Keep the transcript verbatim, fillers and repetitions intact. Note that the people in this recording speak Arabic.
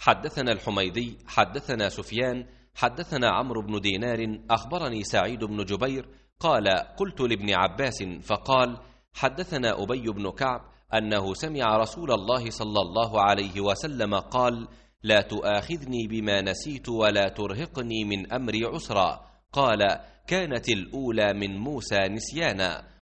حدثنا الحميدي حدثنا سفيان حدثنا عمرو بن دينار أخبرني سعيد بن جبير قال قلت لابن عباس فقال حدثنا أبي بن كعب أنه سمع رسول الله صلى الله عليه وسلم قال لا تؤاخذني بما نسيت ولا ترهقني من أمري عسرا. قال كانت الأولى من موسى نسيانا